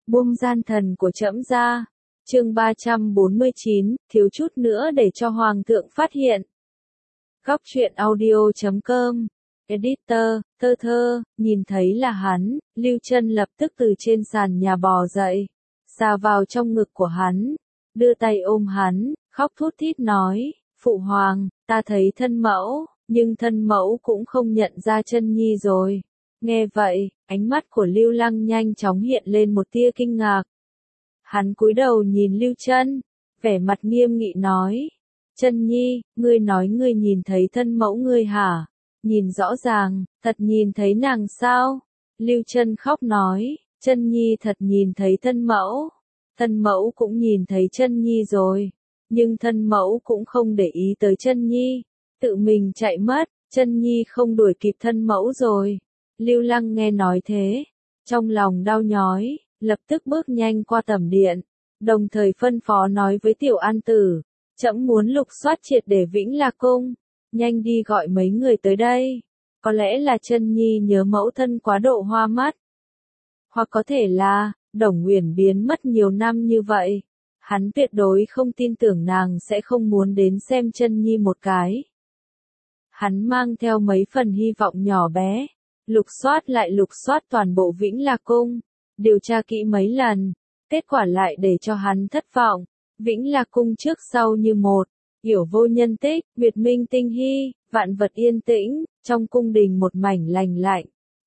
buông gian thần của trẫm ra. Chương 349, thiếu chút nữa để cho hoàng thượng phát hiện. Góc truyện audio.com. Editor, thơ, nhìn thấy là hắn, Lưu Chân lập tức từ trên sàn nhà bò dậy, xà vào trong ngực của hắn, đưa tay ôm hắn, khóc thút thít nói, phụ hoàng, ta thấy thân mẫu, nhưng thân mẫu cũng không nhận ra Chân Nhi rồi. Nghe vậy, ánh mắt của Lưu Lăng nhanh chóng hiện lên một tia kinh ngạc. Hắn cúi đầu nhìn Lưu Chân, vẻ mặt nghiêm nghị nói, Chân Nhi, ngươi nói ngươi nhìn thấy thân mẫu ngươi hả? Nhìn rõ ràng, thật nhìn thấy nàng sao? Lưu Chân khóc nói, Chân Nhi thật nhìn thấy thân mẫu cũng nhìn thấy Chân Nhi rồi, nhưng thân mẫu cũng không để ý tới Chân Nhi, tự mình chạy mất, Chân Nhi không đuổi kịp thân mẫu rồi. Lưu Lăng nghe nói thế, trong lòng đau nhói, lập tức bước nhanh qua tẩm điện, đồng thời phân phó nói với Tiểu An Tử, trẫm muốn lục soát triệt để Vĩnh Lạc Cung, nhanh đi gọi mấy người tới đây. Có lẽ là Chân Nhi nhớ mẫu thân quá độ hoa mắt, hoặc có thể là Đồng Uyển biến mất nhiều năm như vậy, hắn tuyệt đối không tin tưởng nàng sẽ không muốn đến xem Chân Nhi một cái. Hắn mang theo mấy phần hy vọng nhỏ bé, lục soát toàn bộ Vĩnh Lạc Cung, điều tra kỹ mấy lần, kết quả lại để cho hắn thất vọng. Vĩnh Lạc Cung trước sau như một, yểu vô nhân tích, Nguyệt Minh tinh hy, vạn vật yên tĩnh, trong cung đình một mảnh lành lạnh.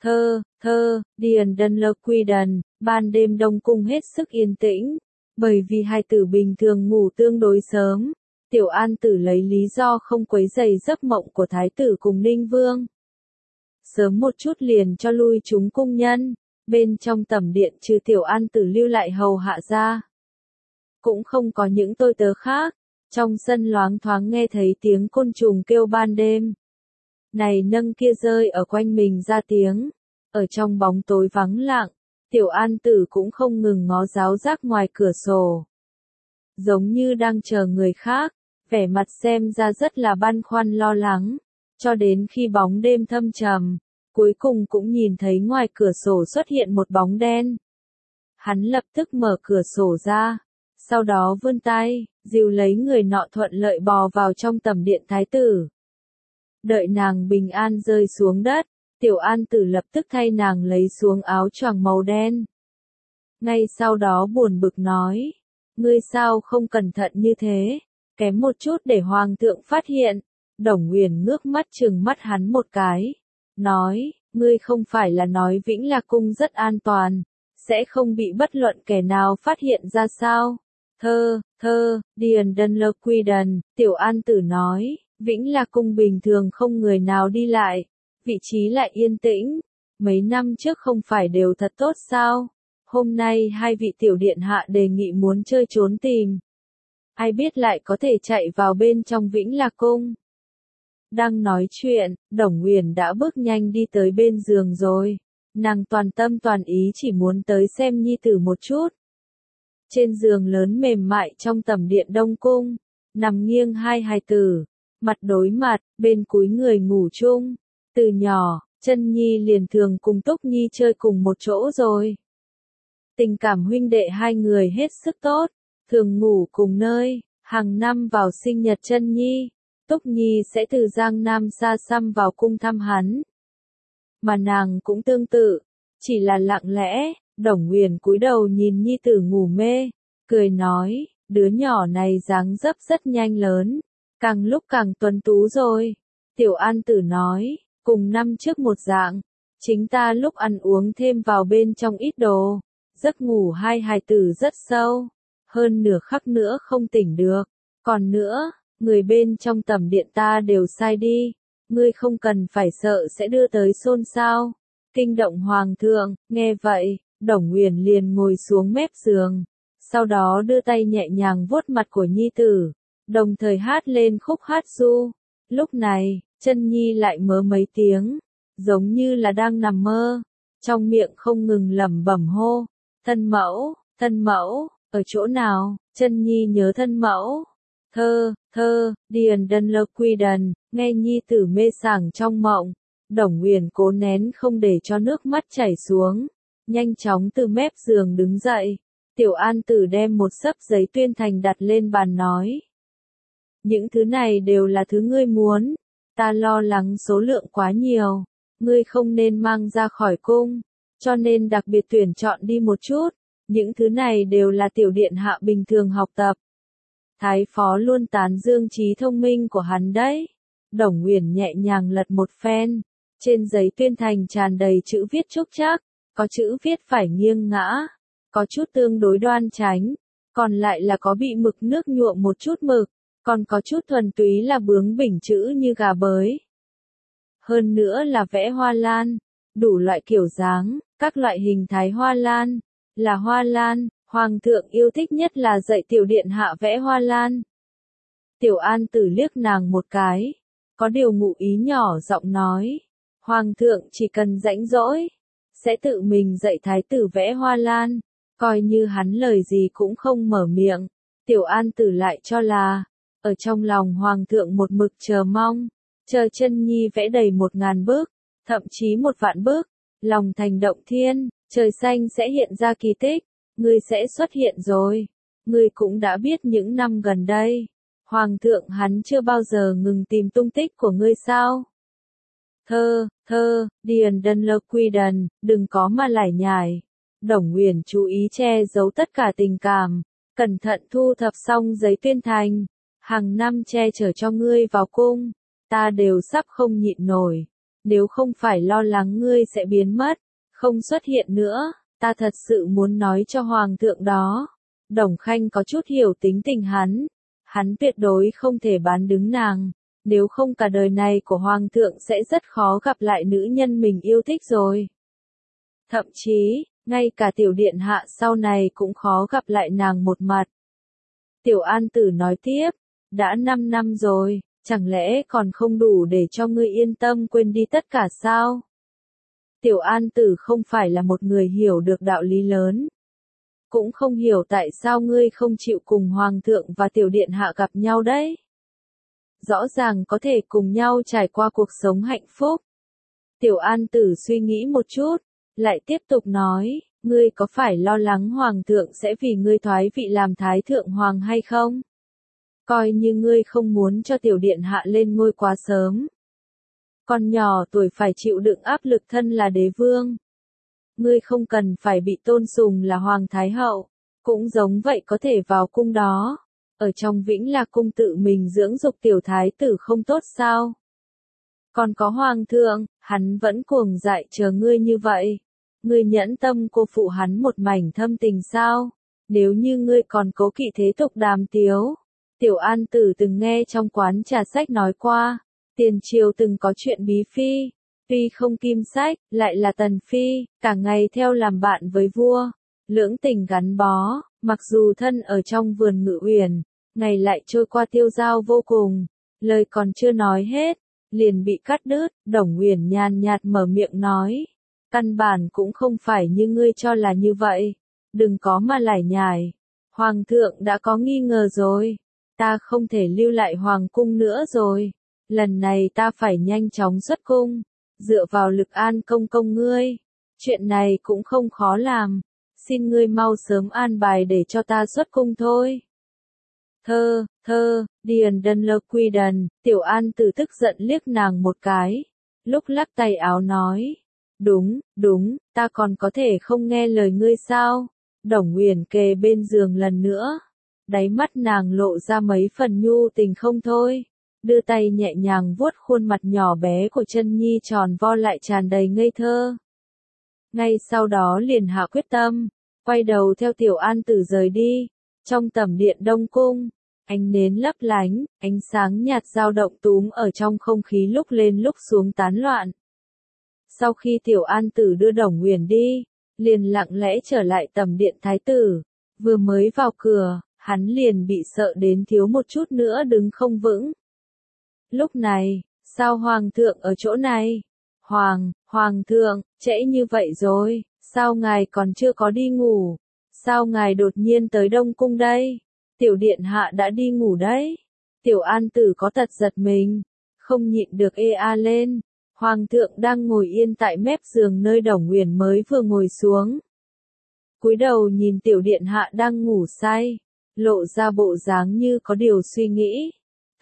Điền Đân Lơ Quy Đần, ban đêm Đông Cung hết sức yên tĩnh, bởi vì hai tử bình thường ngủ tương đối sớm, Tiểu An Tử lấy lý do không quấy rầy giấc mộng của Thái tử cùng Ninh Vương. Sớm một chút liền cho lui chúng cung nhân, bên trong tẩm điện trừ Tiểu An Tử lưu lại hầu hạ ra. Cũng không có những tôi tớ khác, trong sân loáng thoáng nghe thấy tiếng côn trùng kêu ban đêm. Này nâng kia rơi ở quanh mình ra tiếng, ở trong bóng tối vắng lặng, Tiểu An Tử cũng không ngừng ngó giáo giác ngoài cửa sổ. Giống như đang chờ người khác, vẻ mặt xem ra rất là băn khoăn lo lắng, cho đến khi bóng đêm thâm trầm, cuối cùng cũng nhìn thấy ngoài cửa sổ xuất hiện một bóng đen. Hắn lập tức mở cửa sổ ra, sau đó vươn tay, dìu lấy người nọ thuận lợi bò vào trong tẩm điện thái tử. Đợi nàng bình an rơi xuống đất, Tiểu An Tử lập tức thay nàng lấy xuống áo choàng màu đen. Ngay sau đó buồn bực nói, ngươi sao không cẩn thận như thế, kém một chút để hoàng thượng phát hiện. Đồng Uyển ngước mắt trừng mắt hắn một cái, nói, ngươi không phải là nói Vĩnh Lạc Cung rất an toàn, sẽ không bị bất luận kẻ nào phát hiện ra sao? Điền Đân Lơ Quy Đần, Tiểu An Tử nói, Vĩnh Lạc Cung bình thường không người nào đi lại, vị trí lại yên tĩnh, mấy năm trước không phải đều thật tốt sao? Hôm nay hai vị tiểu điện hạ đề nghị muốn chơi trốn tìm, ai biết lại có thể chạy vào bên trong Vĩnh Lạc Cung. Đang nói chuyện, Đồng Uyển đã bước nhanh đi tới bên giường rồi, nàng toàn tâm toàn ý chỉ muốn tới xem nhi tử một chút. Trên giường lớn mềm mại trong tẩm điện Đông Cung, nằm nghiêng hai hài tử, mặt đối mặt, bên cúi người ngủ chung. Từ nhỏ, Chân Nhi liền thường cùng Túc Nhi chơi cùng một chỗ rồi. Tình cảm huynh đệ hai người hết sức tốt, thường ngủ cùng nơi, hàng năm vào sinh nhật Chân Nhi, Túc Nhi sẽ từ Giang Nam xa xăm vào cung thăm hắn. Mà nàng cũng tương tự, chỉ là lặng lẽ. Đồng Uyển cúi đầu nhìn nhi tử ngủ mê, cười nói, đứa nhỏ này dáng dấp rất nhanh lớn, càng lúc càng tuấn tú rồi. Tiểu An Tử nói, cùng năm trước một dạng, chính ta lúc ăn uống thêm vào bên trong ít đồ, giấc ngủ hai hài tử rất sâu, hơn nửa khắc nữa không tỉnh được. Còn nữa, người bên trong tẩm điện ta đều sai đi, ngươi không cần phải sợ sẽ đưa tới xôn xao, kinh động hoàng thượng. Nghe vậy, Đồng Uyển liền ngồi xuống mép giường, sau đó đưa tay nhẹ nhàng vuốt mặt của nhi tử, đồng thời hát lên khúc hát ru. Lúc này, Chân Nhi lại mớ mấy tiếng, giống như là đang nằm mơ, trong miệng không ngừng lẩm bẩm hô, thân mẫu, ở chỗ nào? Chân Nhi nhớ thân mẫu. Điền Đân Lơ Quy Đần, nghe nhi tử mê sảng trong mộng, Đồng Uyển cố nén không để cho nước mắt chảy xuống, nhanh chóng từ mép giường đứng dậy. Tiểu An Tử đem một xấp giấy tuyên thành đặt lên bàn nói. Những thứ này đều là thứ ngươi muốn, ta lo lắng số lượng quá nhiều, ngươi không nên mang ra khỏi cung, cho nên đặc biệt tuyển chọn đi một chút, những thứ này đều là tiểu điện hạ bình thường học tập. Thái phó luôn tán dương trí thông minh của hắn đấy. Đồng Uyển nhẹ nhàng lật một phen, trên giấy tuyên thành tràn đầy chữ viết trúc trác, có chữ viết phải nghiêng ngã, có chút tương đối đoan chánh, còn lại là có bị mực nước nhuộm một chút mực, còn có chút thuần túy là bướng bỉnh chữ như gà bới. Hơn nữa là vẽ hoa lan, đủ loại kiểu dáng, các loại hình thái hoa lan, là hoa lan, hoàng thượng yêu thích nhất là dạy tiểu điện hạ vẽ hoa lan. Tiểu An Tử liếc nàng một cái, có điều ngụ ý nhỏ giọng nói, hoàng thượng chỉ cần rãnh rỗi, sẽ tự mình dạy thái tử vẽ hoa lan, coi như hắn lời gì cũng không mở miệng. Tiểu An Tử lại cho là, ở trong lòng hoàng thượng một mực chờ mong, chờ chân nhi vẽ đầy 1000 bức, thậm chí 1 vạn bức, lòng thành động thiên, trời xanh sẽ hiện ra kỳ tích, ngươi sẽ xuất hiện rồi. Ngươi cũng đã biết những năm gần đây, hoàng thượng hắn chưa bao giờ ngừng tìm tung tích của ngươi sao? Điền đần lơ quy đần, đừng có mà lải nhải. Đồng Uyển chú ý che giấu tất cả tình cảm, cẩn thận thu thập xong giấy tuyên thành, hàng năm che chở cho ngươi vào cung, ta đều sắp không nhịn nổi, nếu không phải lo lắng ngươi sẽ biến mất, không xuất hiện nữa, ta thật sự muốn nói cho hoàng thượng đó. Đồng Khanh có chút hiểu tính tình hắn tuyệt đối không thể bán đứng nàng, nếu không cả đời này của hoàng thượng sẽ rất khó gặp lại nữ nhân mình yêu thích rồi. Thậm chí, ngay cả tiểu điện hạ sau này cũng khó gặp lại nàng một mặt. Tiểu An Tử nói tiếp, đã 5 năm rồi, chẳng lẽ còn không đủ để cho ngươi yên tâm quên đi tất cả sao? Tiểu An Tử không phải là một người hiểu được đạo lý lớn. Cũng không hiểu tại sao ngươi không chịu cùng hoàng thượng và tiểu điện hạ gặp nhau đấy. Rõ ràng có thể cùng nhau trải qua cuộc sống hạnh phúc. Tiểu An Tử suy nghĩ một chút, lại tiếp tục nói, ngươi có phải lo lắng hoàng thượng sẽ vì ngươi thoái vị làm thái thượng hoàng hay không? Coi như ngươi không muốn cho tiểu điện hạ lên ngôi quá sớm. Con nhỏ tuổi phải chịu đựng áp lực thân là đế vương. Ngươi không cần phải bị tôn sùng là hoàng thái hậu, cũng giống vậy có thể vào cung đó. Ở trong Vĩnh Lạc cung tự mình dưỡng dục tiểu thái tử không tốt sao? Còn có hoàng thượng, hắn vẫn cuồng dại chờ ngươi như vậy. Ngươi nhẫn tâm cô phụ hắn một mảnh thâm tình sao? Nếu như ngươi còn cố kỵ thế tục đàm tiếu. Tiểu An Tử từng nghe trong quán trà sách nói qua, tiền triều từng có chuyện bí phi, tuy không kim sách, lại là tần phi, cả ngày theo làm bạn với vua, lưỡng tình gắn bó, mặc dù thân ở trong vườn Ngự Uyển, ngày lại trôi qua tiêu dao vô cùng, lời còn chưa nói hết, liền bị cắt đứt. Đồng Uyển nhàn nhạt mở miệng nói, căn bản cũng không phải như ngươi cho là như vậy, đừng có mà lải nhải, hoàng thượng đã có nghi ngờ rồi, ta không thể lưu lại hoàng cung nữa rồi, lần này ta phải nhanh chóng xuất cung, dựa vào Lực An công công ngươi, chuyện này cũng không khó làm, xin ngươi mau sớm an bài để cho ta xuất cung thôi. Điền đần lơ quy đần, Tiểu An Tử tức giận liếc nàng một cái, lúc lắc tay áo nói, đúng, ta còn có thể không nghe lời ngươi sao? Đồng Uyển kề bên giường lần nữa, đáy mắt nàng lộ ra mấy phần nhu tình không thôi, đưa tay nhẹ nhàng vuốt khuôn mặt nhỏ bé của chân nhi tròn vo lại tràn đầy ngây thơ. Ngay sau đó liền hạ quyết tâm, quay đầu theo Tiểu An Tử rời đi, trong tẩm điện Đông Cung. Ánh nến lấp lánh, ánh sáng nhạt dao động túm ở trong không khí lúc lên lúc xuống tán loạn. Sau khi Tiểu An Tử đưa Đồng Uyển đi, liền lặng lẽ trở lại tẩm điện thái tử, vừa mới vào cửa, hắn liền bị sợ đến thiếu một chút nữa đứng không vững. Lúc này, sao hoàng thượng ở chỗ này? Hoàng thượng, trễ như vậy rồi, sao ngài còn chưa có đi ngủ? Sao ngài đột nhiên tới Đông Cung đây? Tiểu điện hạ đã đi ngủ đấy. Tiểu An Tử có tật giật mình, không nhịn được ê a lên. Hoàng thượng đang ngồi yên tại mép giường nơi Đồng Uyển mới vừa ngồi xuống. Cúi đầu nhìn tiểu điện hạ đang ngủ say, lộ ra bộ dáng như có điều suy nghĩ.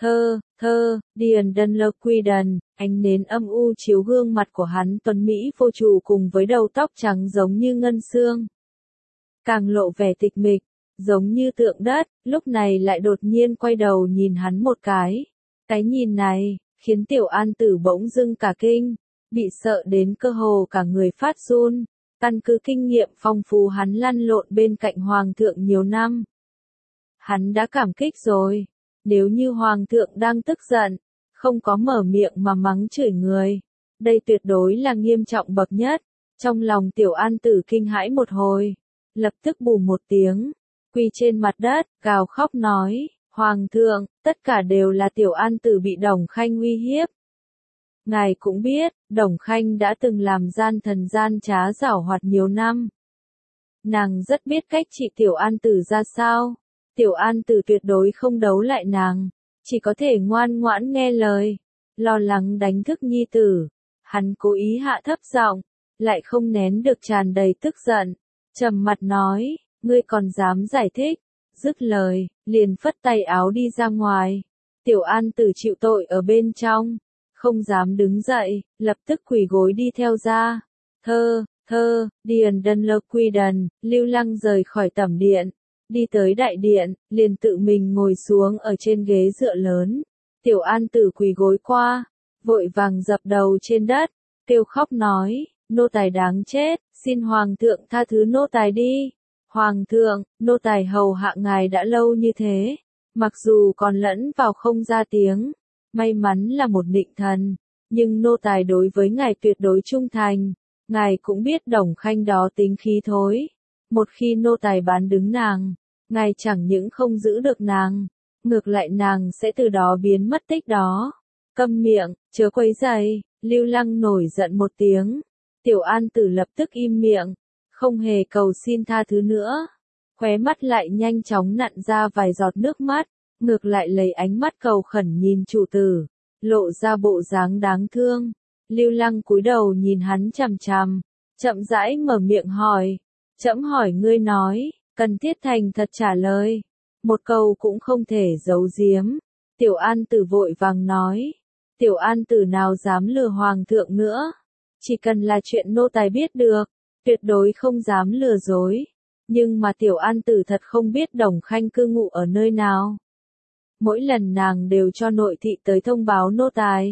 Điền Đân Lơ Quy Đần, ánh nến âm u chiếu gương mặt của hắn tuấn mỹ vô chủ cùng với đầu tóc trắng giống như ngân xương. Càng lộ vẻ tịch mịch, giống như tượng đất, lúc này lại đột nhiên quay đầu nhìn hắn một cái. Cái nhìn này, khiến tiểu an tử bỗng dưng cả kinh, bị sợ đến cơ hồ cả người phát run. Căn cứ kinh nghiệm phong phú hắn lăn lộn bên cạnh hoàng thượng nhiều năm. Hắn đã cảm kích rồi, nếu như hoàng thượng đang tức giận, không có mở miệng mà mắng chửi người, đây tuyệt đối là nghiêm trọng bậc nhất. Trong lòng tiểu an tử kinh hãi một hồi, lập tức bù một tiếng, quỳ trên mặt đất, gào khóc nói, Hoàng thượng, tất cả đều là tiểu an tử bị Đồng Khanh uy hiếp. Ngài cũng biết, Đồng Khanh đã từng làm gian thần gian trá giảo hoạt nhiều năm. Nàng rất biết cách trị tiểu an tử ra sao. Tiểu an tử tuyệt đối không đấu lại nàng, chỉ có thể ngoan ngoãn nghe lời, lo lắng đánh thức nhi tử. Hắn cố ý hạ thấp giọng, lại không nén được tràn đầy tức giận, trầm mặt nói, ngươi còn dám giải thích. Dứt lời, liền phất tay áo đi ra ngoài. Tiểu an tử chịu tội ở bên trong, không dám đứng dậy, lập tức quỳ gối đi theo ra. Điền Đân Lơ Quy Đần, Lưu Lăng rời khỏi tẩm điện, đi tới đại điện, liền tự mình ngồi xuống ở trên ghế dựa lớn. Tiểu an tử quỳ gối qua, vội vàng dập đầu trên đất, kêu khóc nói, nô tài đáng chết, xin hoàng thượng tha thứ nô tài đi. Hoàng thượng, nô tài hầu hạ ngài đã lâu như thế, mặc dù còn lẫn vào không ra tiếng, may mắn là một định thần, nhưng nô tài đối với ngài tuyệt đối trung thành. Ngài cũng biết Đồng Khanh đó tính khí thối, một khi nô tài bán đứng nàng, ngài chẳng những không giữ được nàng, ngược lại nàng sẽ từ đó biến mất tích đó. Câm miệng, chớ quấy rầy. Lưu Lăng nổi giận một tiếng, tiểu an tử lập tức im miệng, không hề cầu xin tha thứ nữa, khóe mắt lại nhanh chóng nặn ra vài giọt nước mắt, ngược lại lấy ánh mắt cầu khẩn nhìn chủ tử, lộ ra bộ dáng đáng thương. Lưu Lăng cúi đầu nhìn hắn chằm chằm, chậm rãi mở miệng hỏi, trẫm hỏi ngươi nói, cần thiết thành thật trả lời, một câu cũng không thể giấu giếm. Tiểu an tử vội vàng nói, tiểu an tử nào dám lừa hoàng thượng nữa, chỉ cần là chuyện nô tài biết được, tuyệt đối không dám lừa dối. Nhưng mà tiểu an tử thật không biết Đồng Khanh cư ngụ ở nơi nào. Mỗi lần nàng đều cho nội thị tới thông báo nô tài.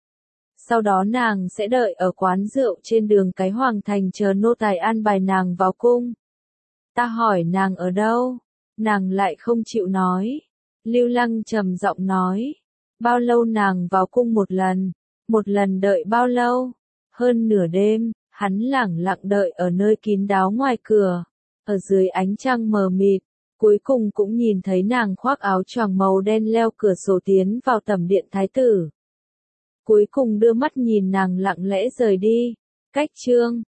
Sau đó nàng sẽ đợi ở quán rượu trên đường cái Hoàng Thành chờ nô tài an bài nàng vào cung. Ta hỏi nàng ở đâu, nàng lại không chịu nói. Lưu Lăng trầm giọng nói, bao lâu nàng vào cung một lần đợi bao lâu, hơn nửa đêm. Hắn lẳng lặng đợi ở nơi kín đáo ngoài cửa, ở dưới ánh trăng mờ mịt, cuối cùng cũng nhìn thấy nàng khoác áo choàng màu đen leo cửa sổ tiến vào tẩm điện thái tử. Cuối cùng đưa mắt nhìn nàng lặng lẽ rời đi. Cách chương